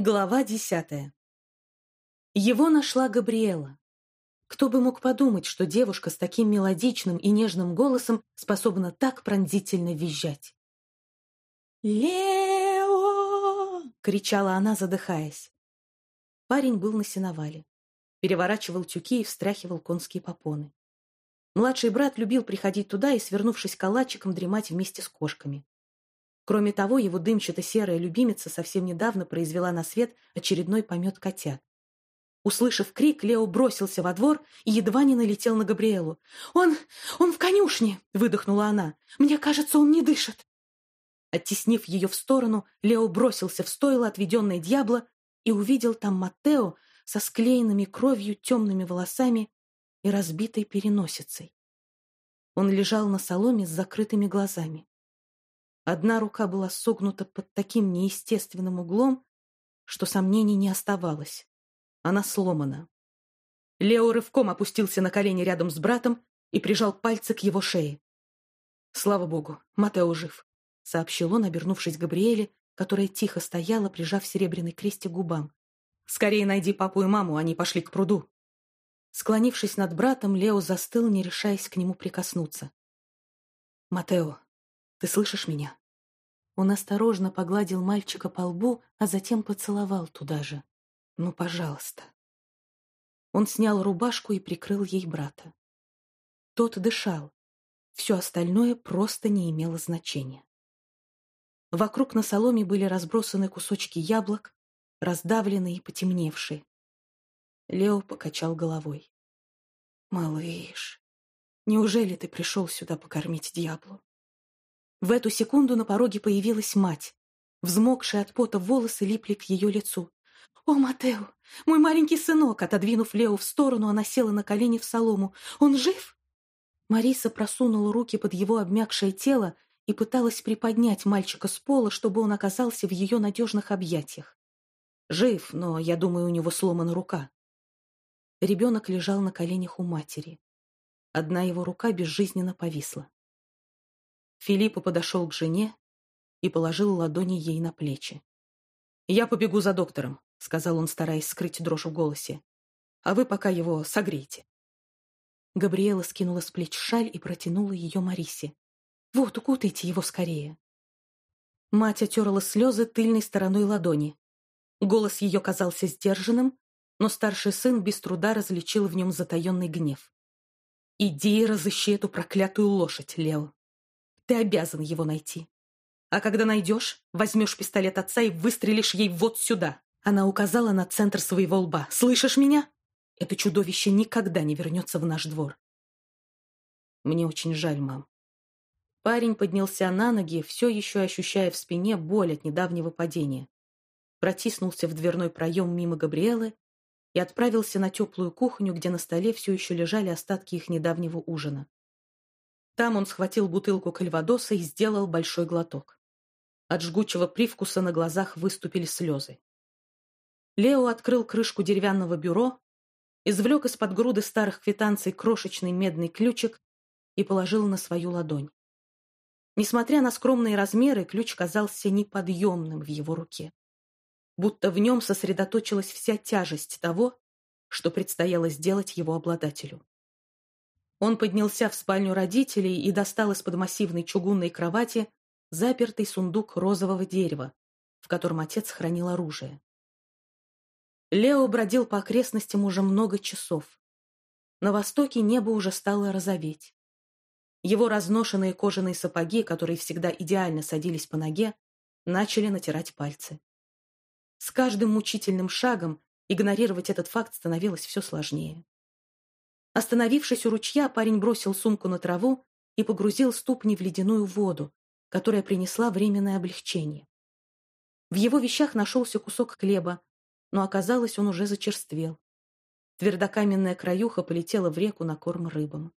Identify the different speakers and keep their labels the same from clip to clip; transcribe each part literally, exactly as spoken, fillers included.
Speaker 1: Глава десятая. Его нашла Габриэла. Кто бы мог подумать, что девушка с таким мелодичным и нежным голосом способна так пронзительно визжать. «Лео!» — кричала она, задыхаясь. Парень был на сеновале. Переворачивал тюки и встряхивал конские попоны. Младший брат любил приходить туда и, свернувшись калачиком, дремать вместе с кошками. Кроме того, его дымчато-серая любимица совсем недавно произвела на свет очередной помет котят. Услышав крик, Лео бросился во двор и едва не налетел на Габриэлу. «Он... он в конюшне!» — выдохнула она. «Мне кажется, он не дышит!» Оттеснив ее в сторону, Лео бросился в стойло, отведенное Дьябло, и увидел там Маттео со склеенными кровью темными волосами и разбитой переносицей. Он лежал на соломе с закрытыми глазами. Одна рука была согнута под таким неестественным углом, что сомнений не оставалось. Она сломана. Лео рывком опустился на колени рядом с братом и прижал пальцы к его шее. «Слава богу, Маттео жив», — сообщил он, обернувшись к Габриэле, которая тихо стояла, прижав серебряный крестик к губам. «Скорее найди папу и маму, они пошли к пруду». Склонившись над братом, Лео застыл, не решаясь к нему прикоснуться. «Маттео, ты слышишь меня?» Он осторожно погладил мальчика по лбу, а затем поцеловал туда же. «Ну, пожалуйста». Он снял рубашку и прикрыл ей брата. Тот дышал. Все остальное просто не имело значения. Вокруг на соломе были разбросаны кусочки яблок, раздавленные и потемневшие. Лео покачал головой. «Малыш, неужели ты пришел сюда покормить Дьяблу?» В эту секунду на пороге появилась мать. Взмокшие от пота волосы липли к ее лицу. «О, Маттео, мой маленький сынок!» Отодвинув Лео в сторону, она села на колени в солому. «Он жив?» Мариса просунула руки под его обмякшее тело и пыталась приподнять мальчика с пола, чтобы он оказался в ее надежных объятиях. «Жив, но, я думаю, у него сломана рука». Ребенок лежал на коленях у матери. Одна его рука безжизненно повисла. Филиппо подошел к жене и положил ладони ей на плечи. «Я побегу за доктором», — сказал он, стараясь скрыть дрожь в голосе. «А вы пока его согрейте». Габриэла скинула с плеч шаль и протянула ее Марисе. «Вот, укутайте его скорее». Мать отерла слезы тыльной стороной ладони. Голос ее казался сдержанным, но старший сын без труда различил в нем затаенный гнев. «Иди и разыщи эту проклятую лошадь, Лео. Ты обязан его найти. А когда найдешь, возьмешь пистолет отца и выстрелишь ей вот сюда». Она указала на центр своего лба. «Слышишь меня? Это чудовище никогда не вернется в наш двор». «Мне очень жаль, мам». Парень поднялся на ноги, все еще ощущая в спине боль от недавнего падения. Протиснулся в дверной проем мимо Габриэлы и отправился на теплую кухню, где на столе все еще лежали остатки их недавнего ужина. Там он схватил бутылку кальвадоса и сделал большой глоток. От жгучего привкуса на глазах выступили слезы. Лео открыл крышку деревянного бюро, извлек из-под груды старых квитанций крошечный медный ключик и положил на свою ладонь. Несмотря на скромные размеры, ключ казался неподъемным в его руке. Будто в нем сосредоточилась вся тяжесть того, что предстояло сделать его обладателю. Он поднялся в спальню родителей и достал из-под массивной чугунной кровати запертый сундук розового дерева, в котором отец хранил оружие. Лео бродил по окрестностям уже много часов. На востоке небо уже стало розоветь. Его разношенные кожаные сапоги, которые всегда идеально садились по ноге, начали натирать пальцы. С каждым мучительным шагом игнорировать этот факт становилось все сложнее. Остановившись у ручья, парень бросил сумку на траву и погрузил ступни в ледяную воду, которая принесла временное облегчение. В его вещах нашелся кусок хлеба, но оказалось, он уже зачерствел. Твердокаменная краюха полетела в реку на корм рыбам.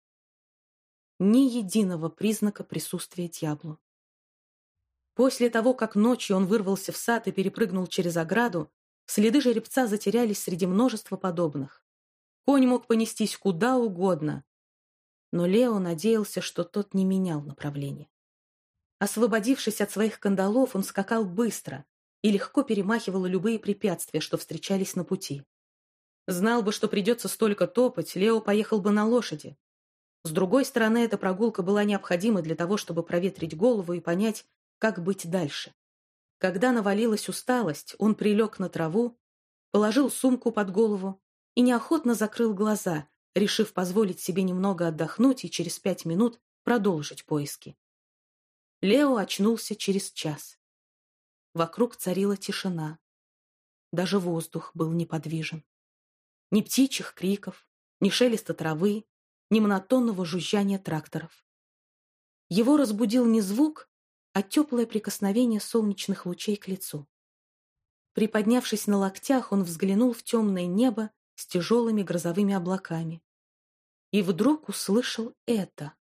Speaker 1: Ни единого признака присутствия Дьябло. После того, как ночью он вырвался в сад и перепрыгнул через ограду, следы жеребца затерялись среди множества подобных. Конь мог понестись куда угодно, но Лео надеялся, что тот не менял направление. Освободившись от своих кандалов, он скакал быстро, и легко перемахивала любые препятствия, что встречались на пути. Знал бы, что придется столько топать, Лео поехал бы на лошади. С другой стороны, эта прогулка была необходима для того, чтобы проветрить голову и понять, как быть дальше. Когда навалилась усталость, он прилег на траву, положил сумку под голову и неохотно закрыл глаза, решив позволить себе немного отдохнуть и через пять минут продолжить поиски. Лео очнулся через час. Вокруг царила тишина. Даже воздух был неподвижен. Ни птичьих криков, ни шелеста травы, ни монотонного жужжания тракторов. Его разбудил не звук, а теплое прикосновение солнечных лучей к лицу. Приподнявшись на локтях, он взглянул в темное небо с тяжелыми грозовыми облаками. И вдруг услышал это.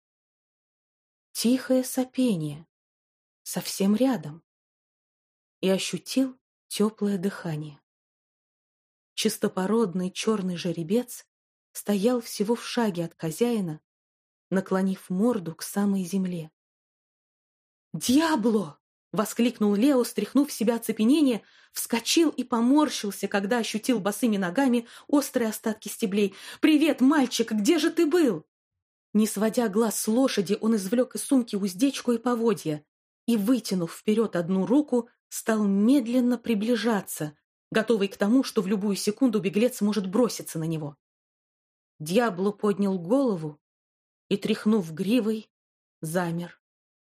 Speaker 1: Тихое сопение, совсем рядом. И ощутил теплое дыхание. Чистопородный черный жеребец стоял всего в шаге от хозяина, наклонив морду к самой земле. «Диабло!» — воскликнул Лео, стряхнув с себя оцепенение, вскочил и поморщился, когда ощутил босыми ногами острые остатки стеблей. «Привет, мальчик! Где же ты был?» Не сводя глаз с лошади, он извлек из сумки уздечку и поводья и, вытянув вперед одну руку, стал медленно приближаться, готовый к тому, что в любую секунду беглец может броситься на него. Диабло поднял голову и, тряхнув гривой, замер.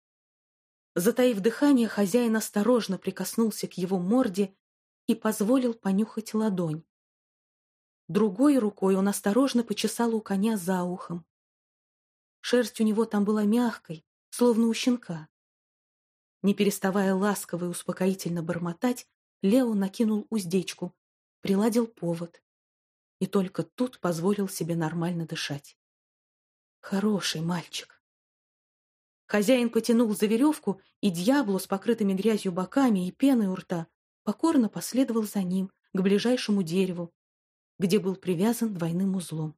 Speaker 1: Затаив дыхание, хозяин осторожно прикоснулся к его морде и позволил понюхать ладонь. Другой рукой он осторожно почесал у коня за ухом. Шерсть у него там была мягкой, словно у щенка. Не переставая ласково и успокоительно бормотать, Лео накинул уздечку, приладил повод и только тут позволил себе нормально дышать. Хороший мальчик. Хозяин потянул за веревку, и Диабло с покрытыми грязью боками и пеной у рта покорно последовал за ним к ближайшему дереву, где был привязан двойным узлом.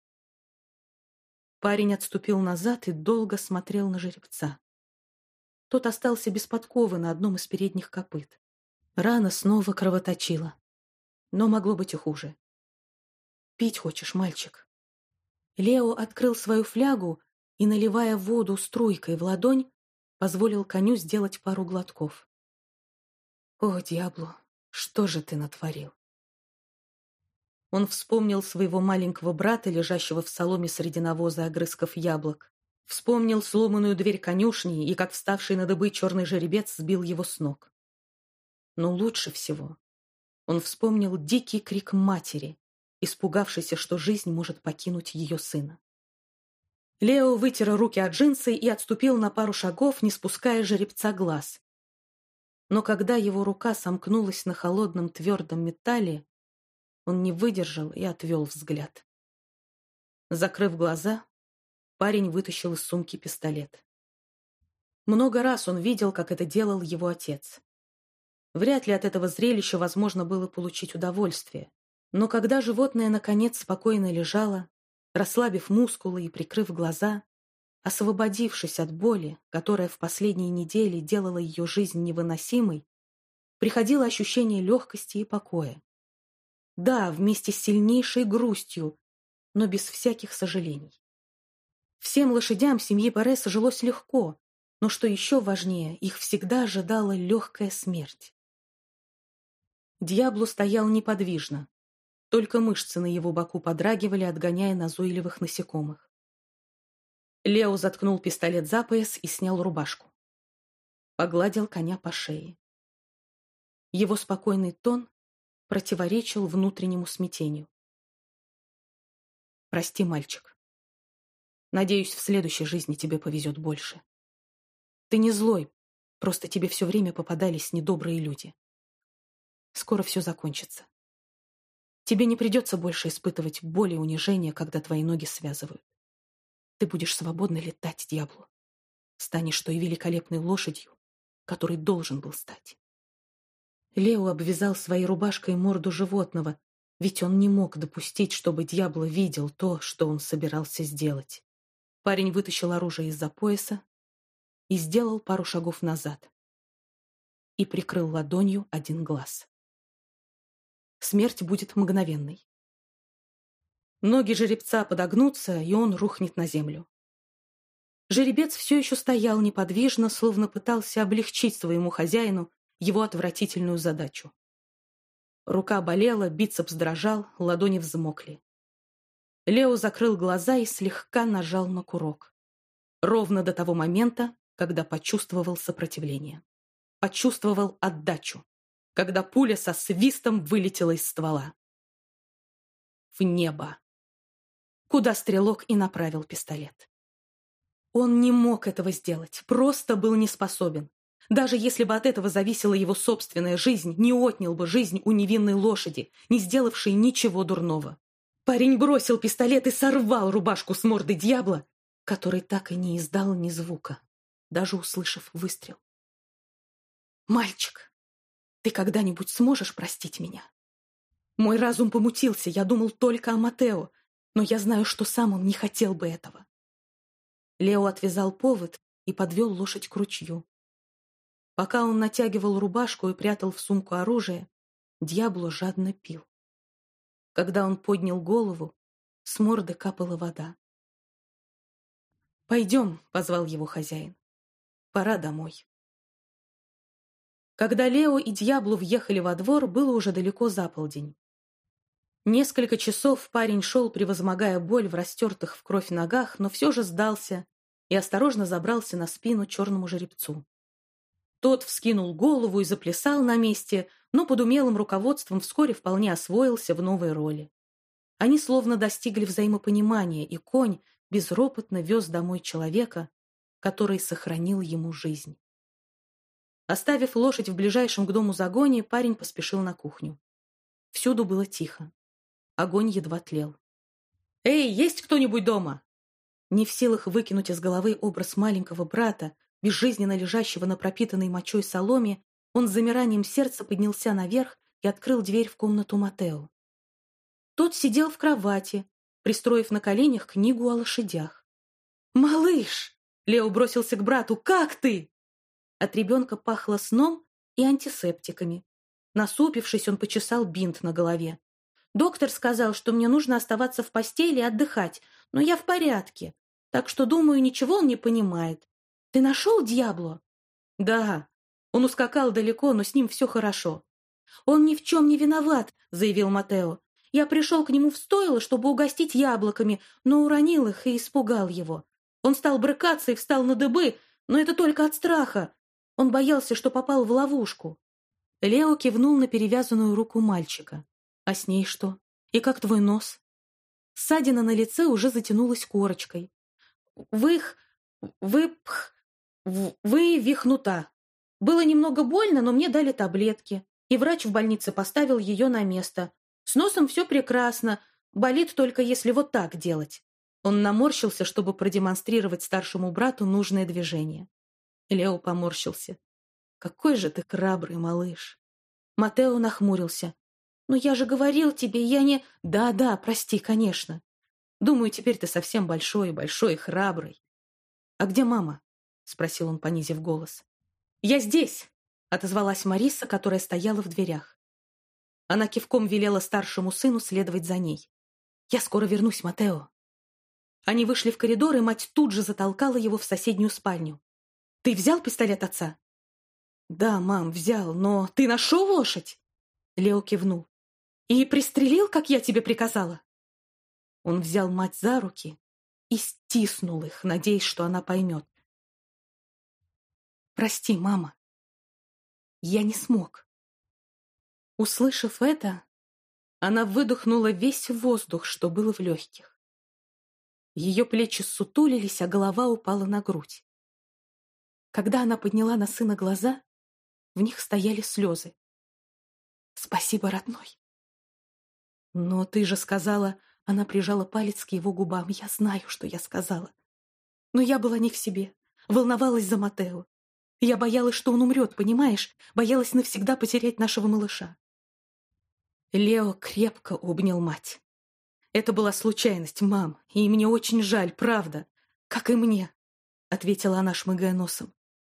Speaker 1: Парень отступил назад и долго смотрел на жеребца. Тот остался без подковы на одном из передних копыт. Рана снова кровоточила. Но могло быть и хуже. «Пить хочешь, мальчик?» Лео открыл свою флягу и, наливая воду струйкой в ладонь, позволил коню сделать пару глотков. «О, Диабло, что же ты натворил?» Он вспомнил своего маленького брата, лежащего в соломе среди навоза и огрызков яблок. Вспомнил сломанную дверь конюшни и как вставший на дыбы черный жеребец сбил его с ног. Но лучше всего он вспомнил дикий крик матери, испугавшейся, что жизнь может покинуть ее сына. Лео вытер руки от джинсы и отступил на пару шагов, не спуская жеребца глаз. Но когда его рука сомкнулась на холодном твердом металле, он не выдержал и отвел взгляд. Закрыв глаза, парень вытащил из сумки пистолет. Много раз он видел, как это делал его отец. Вряд ли от этого зрелища возможно было получить удовольствие. Но когда животное наконец спокойно лежало, расслабив мускулы и прикрыв глаза, освободившись от боли, которая в последние недели делала ее жизнь невыносимой, приходило ощущение легкости и покоя. Да, вместе с сильнейшей грустью, но без всяких сожалений. Всем лошадям семьи Пареса жилось легко, но, что еще важнее, их всегда ожидала легкая смерть. Диабло стоял неподвижно, только мышцы на его боку подрагивали, отгоняя назойливых насекомых. Лео заткнул пистолет за пояс и снял рубашку. Погладил коня по шее. Его спокойный тон противоречил внутреннему смятению. «Прости, мальчик. Надеюсь, в следующей жизни тебе повезет больше. Ты не злой, просто тебе все время попадались недобрые люди. Скоро все закончится. Тебе не придется больше испытывать боль и унижение, когда твои ноги связывают. Ты будешь свободно летать, Диабло. Станешь той великолепной лошадью, которой должен был стать». Лео обвязал своей рубашкой морду животного, ведь он не мог допустить, чтобы Диабло видел то, что он собирался сделать. Парень вытащил оружие из-за пояса и сделал пару шагов назад. и прикрыл ладонью один глаз. Смерть будет мгновенной. Ноги жеребца подогнутся, и он рухнет на землю. Жеребец все еще стоял неподвижно, словно пытался облегчить своему хозяину его отвратительную задачу. Рука болела, бицепс дрожал, ладони взмокли. Лео закрыл глаза и слегка нажал на курок. Ровно до того момента, когда почувствовал сопротивление. Почувствовал отдачу, когда пуля со свистом вылетела из ствола. В небо. Куда стрелок и направил пистолет. Он не мог этого сделать, просто был не способен. Даже если бы от этого зависела его собственная жизнь, не отнял бы жизнь у невинной лошади, не сделавшей ничего дурного. Парень бросил пистолет и сорвал рубашку с морды дьявола, который так и не издал ни звука, даже услышав выстрел. «Мальчик, ты когда-нибудь сможешь простить меня? Мой разум помутился, я думал только о Матео, но я знаю, что сам он не хотел бы этого». Лео отвязал повод и подвел лошадь к ручью. Пока он натягивал рубашку и прятал в сумку оружие, Дьябло жадно пил. Когда он поднял голову, с морды капала вода. «Пойдем», — позвал его хозяин. «Пора домой». Когда Лео и Дьябло въехали во двор, было уже далеко за полдень. Несколько часов парень шел, превозмогая боль в растертых в кровь ногах, но все же сдался и осторожно забрался на спину черному жеребцу. Тот вскинул голову и заплясал на месте, но под умелым руководством вскоре вполне освоился в новой роли. Они словно достигли взаимопонимания, и конь безропотно вез домой человека, который сохранил ему жизнь. Оставив лошадь в ближайшем к дому загоне, парень поспешил на кухню. Всюду было тихо. Огонь едва тлел. «Эй, есть кто-нибудь дома?» Не в силах выкинуть из головы образ маленького брата, безжизненно лежащего на пропитанной мочой соломе, он с замиранием сердца поднялся наверх и открыл дверь в комнату Матео. Тот сидел в кровати, пристроив на коленях книгу о лошадях. «Малыш!» — Лео бросился к брату. «Как ты?» От ребенка пахло сном и антисептиками. Насупившись, он почесал бинт на голове. «Доктор сказал, что мне нужно оставаться в постели и отдыхать, но я в порядке, так что, думаю, ничего он не понимает. Ты нашел Дьябло?» «Да. Он ускакал далеко, но с ним все хорошо». «Он ни в чем не виноват», — заявил Матео. «Я пришел к нему в стойло, чтобы угостить яблоками, но уронил их и испугал его. Он стал брыкаться и встал на дыбы, но это только от страха. Он боялся, что попал в ловушку». Лео кивнул на перевязанную руку мальчика. «А с ней что? И как твой нос?» Ссадина на лице уже затянулась корочкой. «Вых... выпх... вывихнута. Было немного больно, но мне дали таблетки, и врач в больнице поставил ее на место. С носом все прекрасно, болит только если вот так делать». Он наморщился, чтобы продемонстрировать старшему брату нужное движение. Лео поморщился. «Какой же ты храбрый, малыш!» Матео нахмурился. «Но я же говорил тебе, я не...» «Да-да, прости, конечно. Думаю, теперь ты совсем большой, большой и храбрый». «А где мама?» — спросил он, понизив голос. «Я здесь!» — отозвалась Мариса, которая стояла в дверях. Она кивком велела старшему сыну следовать за ней. «Я скоро вернусь, Матео». Они вышли в коридор, и мать тут же затолкала его в соседнюю спальню. «Ты взял пистолет отца?» «Да, мам, взял, но ты нашел лошадь?» Лео кивнул. «И пристрелил, как я тебе приказала?» Он взял мать за руки и стиснул их, надеясь, что она поймет. «Прости, мама. Я не смог». Услышав это, она выдохнула весь воздух, что было в легких. Ее плечи ссутулились, а голова упала на грудь. Когда она подняла на сына глаза, в них стояли слезы. «Спасибо, родной». «Но ты же сказала...» Она прижала палец к его губам. «Я знаю, что я сказала. Но я была не в себе. Волновалась за Матео. Я боялась, что он умрет, понимаешь? Боялась навсегда потерять нашего малыша». Лео крепко обнял мать. «Это была случайность, мам, и мне очень жаль, правда. Как и мне», — ответила она, шмыгая носом.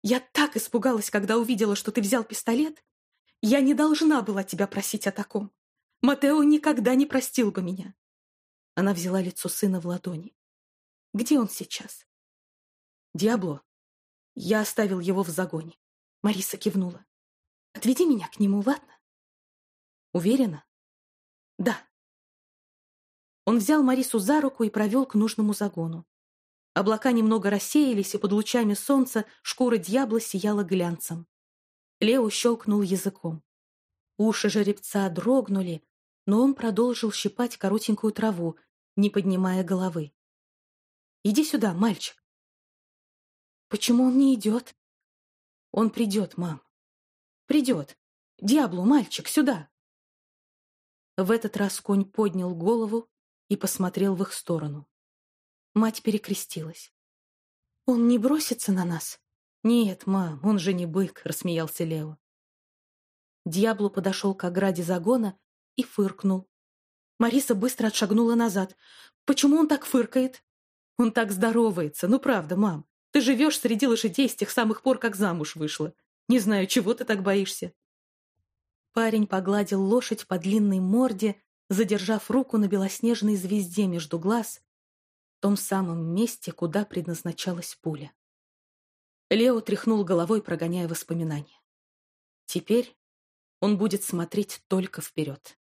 Speaker 1: Я так испугалась, когда увидела, что ты взял пистолет. Я не должна была тебя просить о таком. Матео никогда не простил бы меня». Она взяла лицо сына в ладони. «Где он сейчас?» «Диабло. Я оставил его в загоне». Мариса кивнула. «Отведи меня к нему, ладно?» «Уверена?» «Да». Он взял Марису за руку и провел к нужному загону. Облака немного рассеялись, и под лучами солнца шкура дьябла сияла глянцем. Лео щелкнул языком. Уши жеребца дрогнули, но он продолжил щипать коротенькую траву, не поднимая головы. «Иди сюда, мальчик». «Почему он не идет?» «Он придет, мам. Придет. Диабло, мальчик, сюда». В этот раз конь поднял голову и посмотрел в их сторону. Мать перекрестилась. «Он не бросится на нас?» «Нет, мам, он же не бык», — рассмеялся Лео. Диабло подошел к ограде загона и фыркнул. Мариса быстро отшагнула назад. «Почему он так фыркает?» «Он так здоровается. Ну, правда, мам. Ты живешь среди лошадей с тех самых пор, как замуж вышла. Не знаю, чего ты так боишься». Парень погладил лошадь по длинной морде, задержав руку на белоснежной звезде между глаз, в том самом месте, куда предназначалась пуля. Лео тряхнул головой, прогоняя воспоминания. Теперь он будет смотреть только вперед.